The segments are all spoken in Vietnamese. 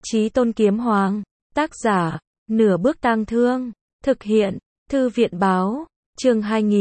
Chí Tôn Kiếm Hoàng, tác giả, Nửa Bước Tang Thương, thực hiện, Thư viện báo, chương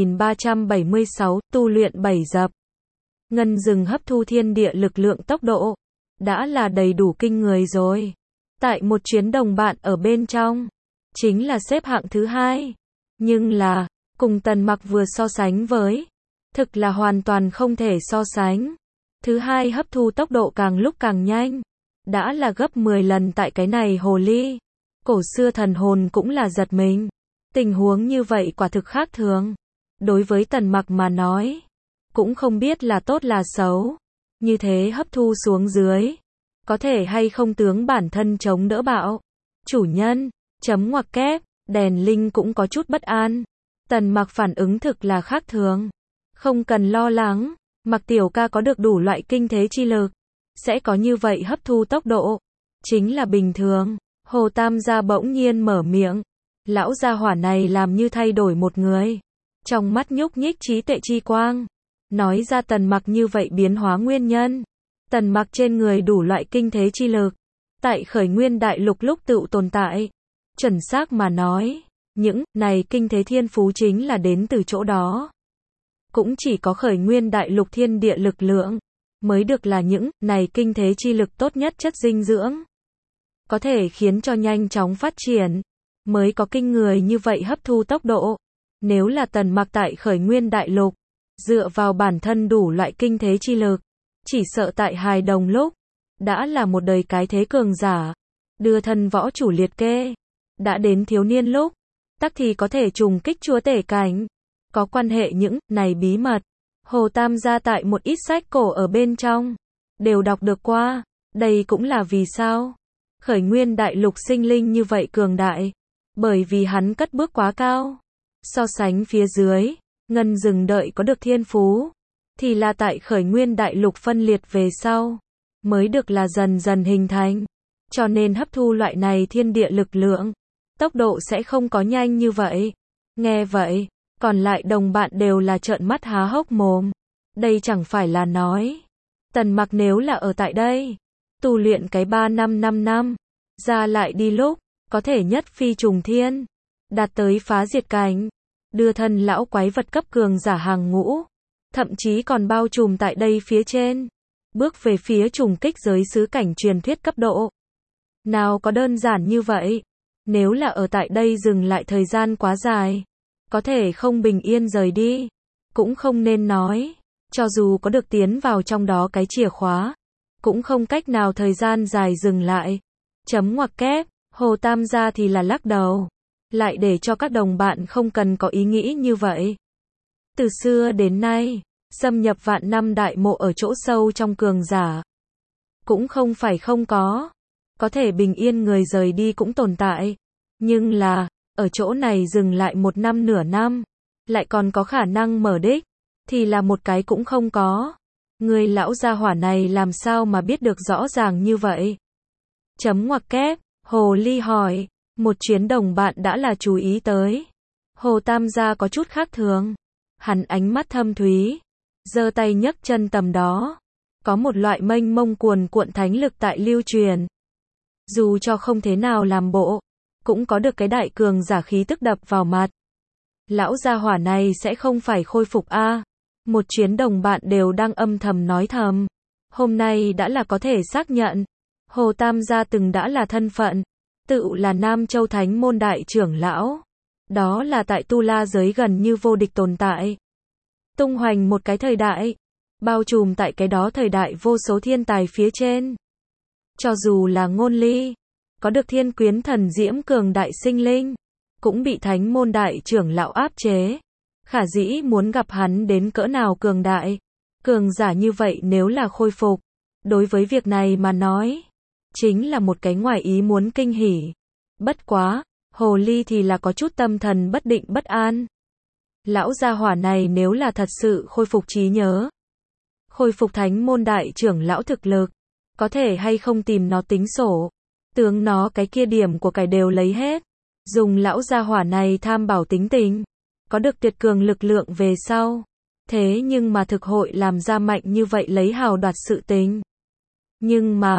2376, tu luyện 7 dập. Ngân rừng hấp thu thiên địa lực lượng tốc độ, đã là đầy đủ kinh người rồi. Tại một chuyến đồng bạn ở bên trong, chính là xếp hạng thứ 2. Nhưng là, cùng Tần Mặc vừa so sánh với, thực là hoàn toàn không thể so sánh. Thứ 2 hấp thu tốc độ càng lúc càng nhanh, đã là gấp 10 lần tại cái này hồ ly. Cổ xưa thần hồn cũng là giật mình. Tình huống như vậy quả thực khác thường. Đối với Tần Mặc mà nói, cũng không biết là tốt là xấu. Như thế hấp thu xuống dưới, có thể hay không tướng bản thân chống đỡ bạo. Chủ nhân, chấm ngoặc kép, đèn linh cũng có chút bất an. Tần Mặc phản ứng thực là khác thường. Không cần lo lắng, Mặc tiểu ca có được đủ loại kinh thế chi lực, sẽ có như vậy hấp thu tốc độ. Chính là bình thường. Hồ Tam gia bỗng nhiên mở miệng. Lão gia hỏa này làm như thay đổi một người. Trong mắt nhúc nhích trí tuệ chi quang. Nói ra Tần Mặc như vậy biến hóa nguyên nhân. Tần Mặc trên người đủ loại kinh thế chi lực. Tại khởi nguyên đại lục lúc tự tồn tại. Chuẩn xác mà nói, những này kinh thế thiên phú chính là đến từ chỗ đó. Cũng chỉ có khởi nguyên đại lục thiên địa lực lượng, mới được là những này kinh thế chi lực tốt nhất chất dinh dưỡng. Có thể khiến cho nhanh chóng phát triển, mới có kinh người như vậy hấp thu tốc độ. Nếu là Tần Mặc tại khởi nguyên đại lục, dựa vào bản thân đủ loại kinh thế chi lực, chỉ sợ tại hài đồng lúc, đã là một đời cái thế cường giả, đưa thân võ chủ liệt kê. Đã đến thiếu niên lúc, tắc thì có thể trùng kích chúa tể cảnh. Có quan hệ những này bí mật, Hồ Tam gia tại một ít sách cổ ở bên trong, đều đọc được qua. Đây cũng là vì sao khởi nguyên đại lục sinh linh như vậy cường đại, bởi vì hắn cất bước quá cao. So sánh phía dưới, ngân rừng đợi có được thiên phú, thì là tại khởi nguyên đại lục phân liệt về sau, mới được là dần dần hình thành. Cho nên hấp thu loại này thiên địa lực lượng, tốc độ sẽ không có nhanh như vậy. Nghe vậy, còn lại đồng bạn đều là trợn mắt há hốc mồm. Đây chẳng phải là nói, Tần Mặc nếu là ở tại đây, tu luyện cái 3 năm 5 năm, ra lại đi lúc, có thể nhất phi trùng thiên, đạt tới phá diệt cảnh, đưa thân lão quái vật cấp cường giả hàng ngũ, thậm chí còn bao trùm tại đây phía trên, bước về phía trùng kích giới xứ cảnh truyền thuyết cấp độ. Nào có đơn giản như vậy, nếu là ở tại đây dừng lại thời gian quá dài, có thể không bình yên rời đi, cũng không nên nói, cho dù có được tiến vào trong đó cái chìa khóa, cũng không cách nào thời gian dài dừng lại. Chấm ngoặc kép, Hồ Tam gia thì là lắc đầu, lại để cho các đồng bạn không cần có ý nghĩ như vậy. Từ xưa đến nay, xâm nhập vạn năm đại mộ ở chỗ sâu trong cường giả, cũng không phải không có thể bình yên người rời đi cũng tồn tại, nhưng là, ở chỗ này dừng lại 1 năm nửa năm, lại còn có khả năng mở đích, thì là một cái cũng không có. Người lão gia hỏa này làm sao mà biết được rõ ràng như vậy? Chấm ngoặc kép, Hồ Ly hỏi, một chuyến đồng bạn đã là chú ý tới. Hồ Tam gia có chút khác thường. Hắn ánh mắt thâm thúy, giơ tay nhấc chân tầm đó. Có một loại mênh mông cuồn cuộn thánh lực tại lưu truyền. Dù cho không thế nào làm bộ, cũng có được cái đại cường giả khí tức đập vào mặt. Lão gia hỏa này sẽ không phải khôi phục a? Một chuyến đồng bạn đều đang âm thầm nói thầm. Hôm nay đã là có thể xác nhận. Hồ Tam gia từng đã là thân phận, tự là Nam Châu Thánh môn đại trưởng lão. Đó là tại Tu La giới gần như vô địch tồn tại. Tung hoành một cái thời đại, bao trùm tại cái đó thời đại vô số thiên tài phía trên. Cho dù là Ngôn Ly, có được thiên quyến thần diễm cường đại sinh linh, cũng bị Thánh môn đại trưởng lão áp chế. Khả dĩ muốn gặp hắn đến cỡ nào cường đại, cường giả như vậy nếu là khôi phục, đối với việc này mà nói, chính là một cái ngoài ý muốn kinh hỉ. Bất quá, Hồ Ly thì là có chút tâm thần bất định bất an. Lão gia hỏa này nếu là thật sự khôi phục trí nhớ, khôi phục Thánh môn đại trưởng lão thực lực, có thể hay không tìm nó tính sổ, tướng nó cái kia điểm của cải đều lấy hết. Dùng lão gia hỏa này tham bảo tính tình, có được tuyệt cường lực lượng về sau. Thế nhưng mà thực hội làm ra mạnh như vậy lấy hào đoạt sự tình. Nhưng mà,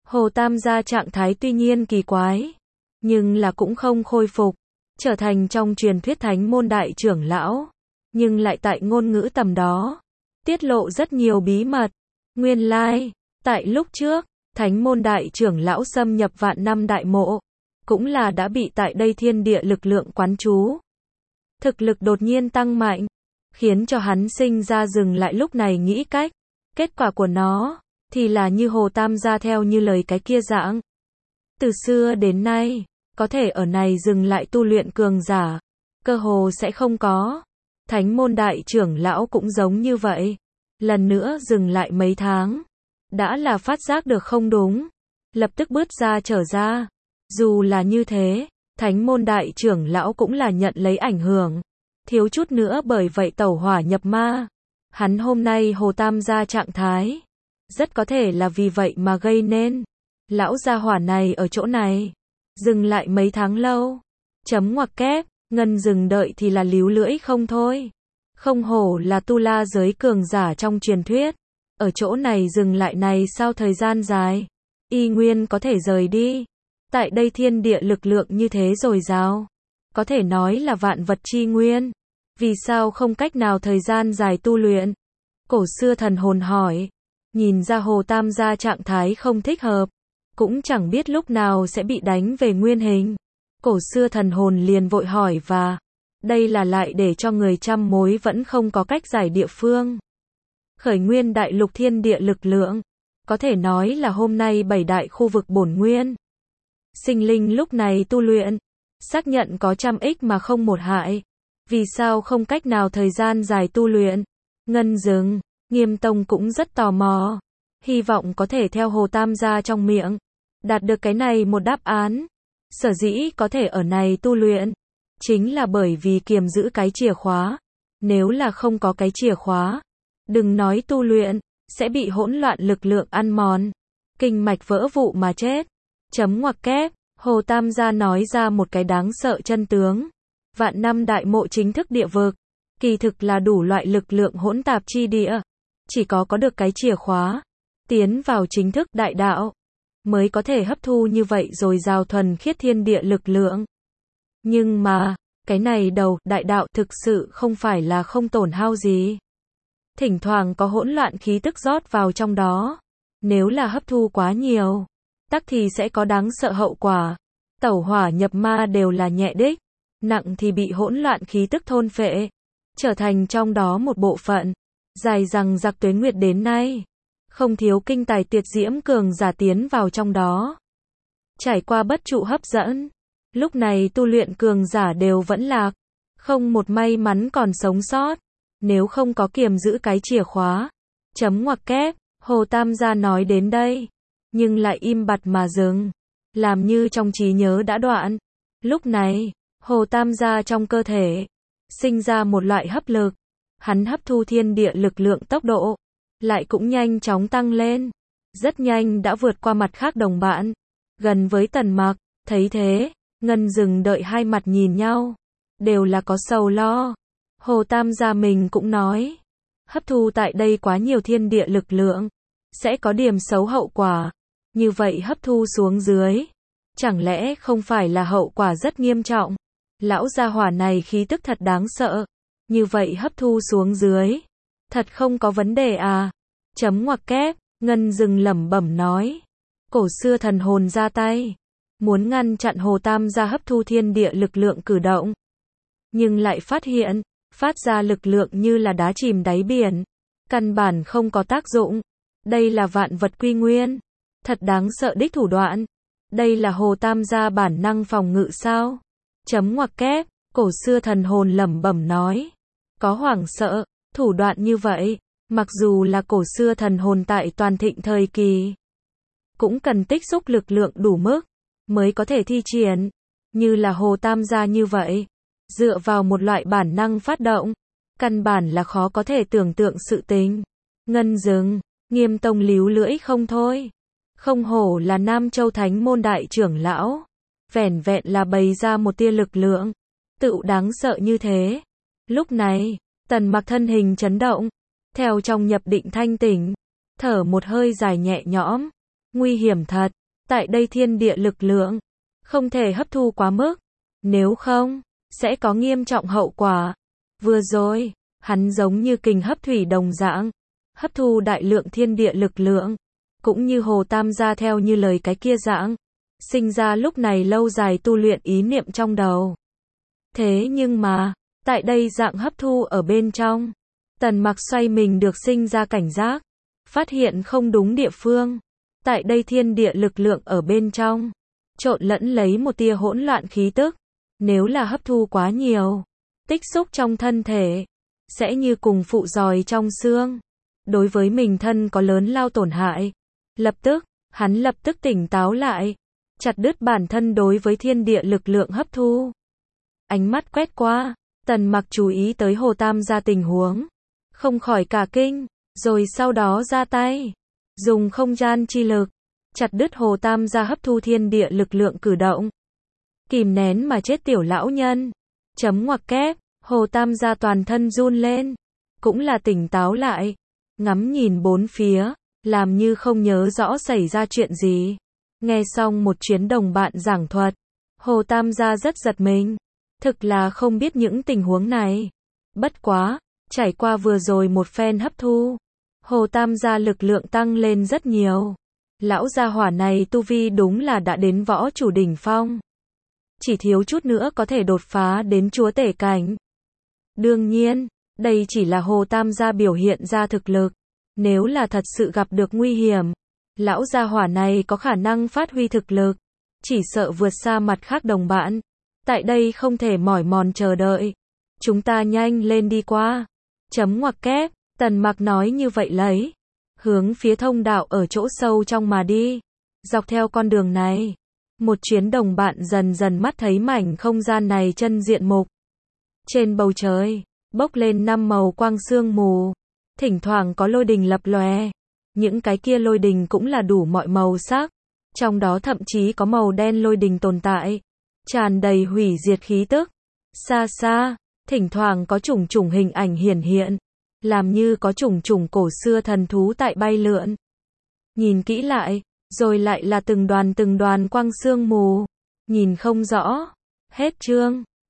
Hồ Tam gia trạng thái tuy nhiên kỳ quái, nhưng là cũng không khôi phục, trở thành trong truyền thuyết thánh môn đại trưởng lão, nhưng lại tại ngôn ngữ tầm đó, tiết lộ rất nhiều bí mật. Nguyên lai, tại lúc trước, thánh môn đại trưởng lão xâm nhập vạn năm đại mộ, cũng là đã bị tại đây thiên địa lực lượng quán trú. Thực lực đột nhiên tăng mạnh, khiến cho hắn sinh ra dừng lại lúc này nghĩ cách. Kết quả của nó, thì là như Hồ Tam gia theo như lời cái kia dạng. Từ xưa đến nay, có thể ở này dừng lại tu luyện cường giả, cơ hồ sẽ không có. Thánh môn đại trưởng lão cũng giống như vậy. Lần nữa dừng lại mấy tháng, đã là phát giác được không đúng, lập tức bước ra trở ra. Dù là như thế, thánh môn đại trưởng lão cũng là nhận lấy ảnh hưởng, thiếu chút nữa bởi vậy tẩu hỏa nhập ma. Hắn hôm nay Hồ Tam gia trạng thái, rất có thể là vì vậy mà gây nên. Lão gia hỏa này ở chỗ này, dừng lại mấy tháng lâu. Chấm ngoặc kép, Ngân dừng đợi thì là líu lưỡi không thôi. Không hổ là tu la giới cường giả trong truyền thuyết. Ở chỗ này dừng lại này sau thời gian dài, y nguyên có thể rời đi. Tại đây thiên địa lực lượng như thế dồi dào, có thể nói là vạn vật chi nguyên. Vì sao không cách nào thời gian dài tu luyện? Cổ xưa thần hồn hỏi. Nhìn ra Hồ Tam gia trạng thái không thích hợp, cũng chẳng biết lúc nào sẽ bị đánh về nguyên hình. Cổ xưa thần hồn liền vội hỏi và đây là lại để cho người trăm mối vẫn không có cách giải địa phương. Khởi nguyên đại lục thiên địa lực lượng, có thể nói là hôm nay 7 đại khu vực bổn nguyên. Sinh linh lúc này tu luyện, xác nhận có trăm ích mà không một hại. Vì sao không cách nào thời gian dài tu luyện? Ngân dừng, Nghiêm Tông cũng rất tò mò, hy vọng có thể theo Hồ Tam gia trong miệng, đạt được cái này một đáp án. Sở dĩ có thể ở này tu luyện, chính là bởi vì kiềm giữ cái chìa khóa. Nếu là không có cái chìa khóa, đừng nói tu luyện, sẽ bị hỗn loạn lực lượng ăn mòn, kinh mạch vỡ vụn mà chết. Chấm ngoặc kép, Hồ Tam gia nói ra một cái đáng sợ chân tướng. Vạn năm đại mộ chính thức địa vực, kỳ thực là đủ loại lực lượng hỗn tạp chi địa. Chỉ có được cái chìa khóa, tiến vào chính thức đại đạo, mới có thể hấp thu như vậy rồi dào thuần khiết thiên địa lực lượng. Nhưng mà, cái này đầu, đại đạo thực sự không phải là không tổn hao gì. Thỉnh thoảng có hỗn loạn khí tức rót vào trong đó. Nếu là hấp thu quá nhiều, tắc thì sẽ có đáng sợ hậu quả. Tẩu hỏa nhập ma đều là nhẹ đích, nặng thì bị hỗn loạn khí tức thôn phệ, trở thành trong đó một bộ phận. Dài rằng giặc tuế nguyệt đến nay, không thiếu kinh tài tuyệt diễm cường giả tiến vào trong đó. Trải qua bất trụ hấp dẫn, lúc này tu luyện cường giả đều vẫn lạc, không một may mắn còn sống sót. Nếu không có kiềm giữ cái chìa khóa. Chấm ngoặc kép, Hồ Tam gia nói đến đây, nhưng lại im bặt mà dừng, làm như trong trí nhớ đã đoạn. Lúc này, Hồ Tam gia trong cơ thể sinh ra một loại hấp lực, hắn hấp thu thiên địa lực lượng tốc độ lại cũng nhanh chóng tăng lên, rất nhanh đã vượt qua mặt khác đồng bạn, gần với Tần Mặc. Thấy thế, Ngân dừng đợi hai mặt nhìn nhau, đều là có sầu lo. Hồ Tam gia mình cũng nói, hấp thu tại đây quá nhiều thiên địa lực lượng, sẽ có điểm xấu hậu quả. Như vậy hấp thu xuống dưới, chẳng lẽ không phải là hậu quả rất nghiêm trọng? Lão gia hỏa này khí tức thật đáng sợ. Như vậy hấp thu xuống dưới, thật không có vấn đề à? Chấm ngoặc kép, Ngân dừng lẩm bẩm nói. Cổ xưa thần hồn ra tay, muốn ngăn chặn Hồ Tam gia hấp thu thiên địa lực lượng cử động. Nhưng lại phát hiện, phát ra lực lượng như là đá chìm đáy biển, căn bản không có tác dụng. Đây là vạn vật quy nguyên, thật đáng sợ đích thủ đoạn. Đây là Hồ Tam gia bản năng phòng ngự sao? Chấm ngoặc kép, cổ xưa thần hồn lẩm bẩm nói. Có hoảng sợ, thủ đoạn như vậy, mặc dù là cổ xưa thần hồn tại toàn thịnh thời kỳ, cũng cần tích xúc lực lượng đủ mức, mới có thể thi triển. Như là Hồ Tam gia như vậy, dựa vào một loại bản năng phát động, căn bản là khó có thể tưởng tượng sự tình. Ngân dừng, Nghiêm Tông líu lưỡi không thôi. Không hổ là Nam Châu Thánh môn đại trưởng lão, vẻn vẹn là bày ra một tia lực lượng, tự đáng sợ như thế. Lúc này, Tần Mặc thân hình chấn động, theo trong nhập định thanh tỉnh, thở một hơi dài nhẹ nhõm. Nguy hiểm thật, tại đây thiên địa lực lượng, không thể hấp thu quá mức, nếu không, sẽ có nghiêm trọng hậu quả. Vừa rồi, hắn giống như kình hấp thủy đồng dạng, hấp thu đại lượng thiên địa lực lượng, cũng như Hồ Tam gia theo như lời cái kia dạng, sinh ra lúc này lâu dài tu luyện ý niệm trong đầu. Thế nhưng mà, tại đây dạng hấp thu ở bên trong, Tần Mặc xoay mình được sinh ra cảnh giác, phát hiện không đúng địa phương. Tại đây thiên địa lực lượng ở bên trong, trộn lẫn lấy một tia hỗn loạn khí tức. Nếu là hấp thu quá nhiều, tích xúc trong thân thể, sẽ như cùng phụ giòi trong xương. Đối với mình thân có lớn lao tổn hại. Hắn lập tức tỉnh táo lại, chặt đứt bản thân đối với thiên địa lực lượng hấp thu. Ánh mắt quét qua, Tần Mặc chú ý tới Hồ Tam gia tình huống, không khỏi cả kinh, rồi sau đó ra tay, dùng không gian chi lực, chặt đứt Hồ Tam gia hấp thu thiên địa lực lượng cử động. Kìm nén mà chết tiểu lão nhân. Chấm ngoặc kép, Hồ Tam gia toàn thân run lên, cũng là tỉnh táo lại, ngắm nhìn bốn phía, làm như không nhớ rõ xảy ra chuyện gì. Nghe xong một chuyến đồng bạn giảng thuật, Hồ Tam gia rất giật mình, thực là không biết những tình huống này. Bất quá, trải qua vừa rồi một phen hấp thu, Hồ Tam gia lực lượng tăng lên rất nhiều. Lão gia hỏa này tu vi đúng là đã đến võ chủ đỉnh phong. Chỉ thiếu chút nữa có thể đột phá đến chúa tể cảnh. Đương nhiên, đây chỉ là Hồ Tam gia biểu hiện ra thực lực. Nếu là thật sự gặp được nguy hiểm, lão gia hỏa này có khả năng phát huy thực lực, chỉ sợ vượt xa mặt khác đồng bạn. Tại đây không thể mỏi mòn chờ đợi. Chúng ta nhanh lên đi qua. Chấm ngoặc kép, Tần Mặc nói như vậy lấy, hướng phía thông đạo ở chỗ sâu trong mà đi. Dọc theo con đường này, một chuyến đồng bạn dần dần mắt thấy mảnh không gian này chân diện mục. Trên bầu trời, bốc lên 5 màu quang sương mù, thỉnh thoảng có lôi đình lập lòe. Những cái kia lôi đình cũng là đủ mọi màu sắc, trong đó thậm chí có màu đen lôi đình tồn tại, tràn đầy hủy diệt khí tức. Xa xa, thỉnh thoảng có chủng chủng hình ảnh hiển hiện, làm như có chủng chủng cổ xưa thần thú tại bay lượn. Nhìn kỹ lại, rồi lại là từng đoàn quang sương mù, nhìn không rõ. Hết chương.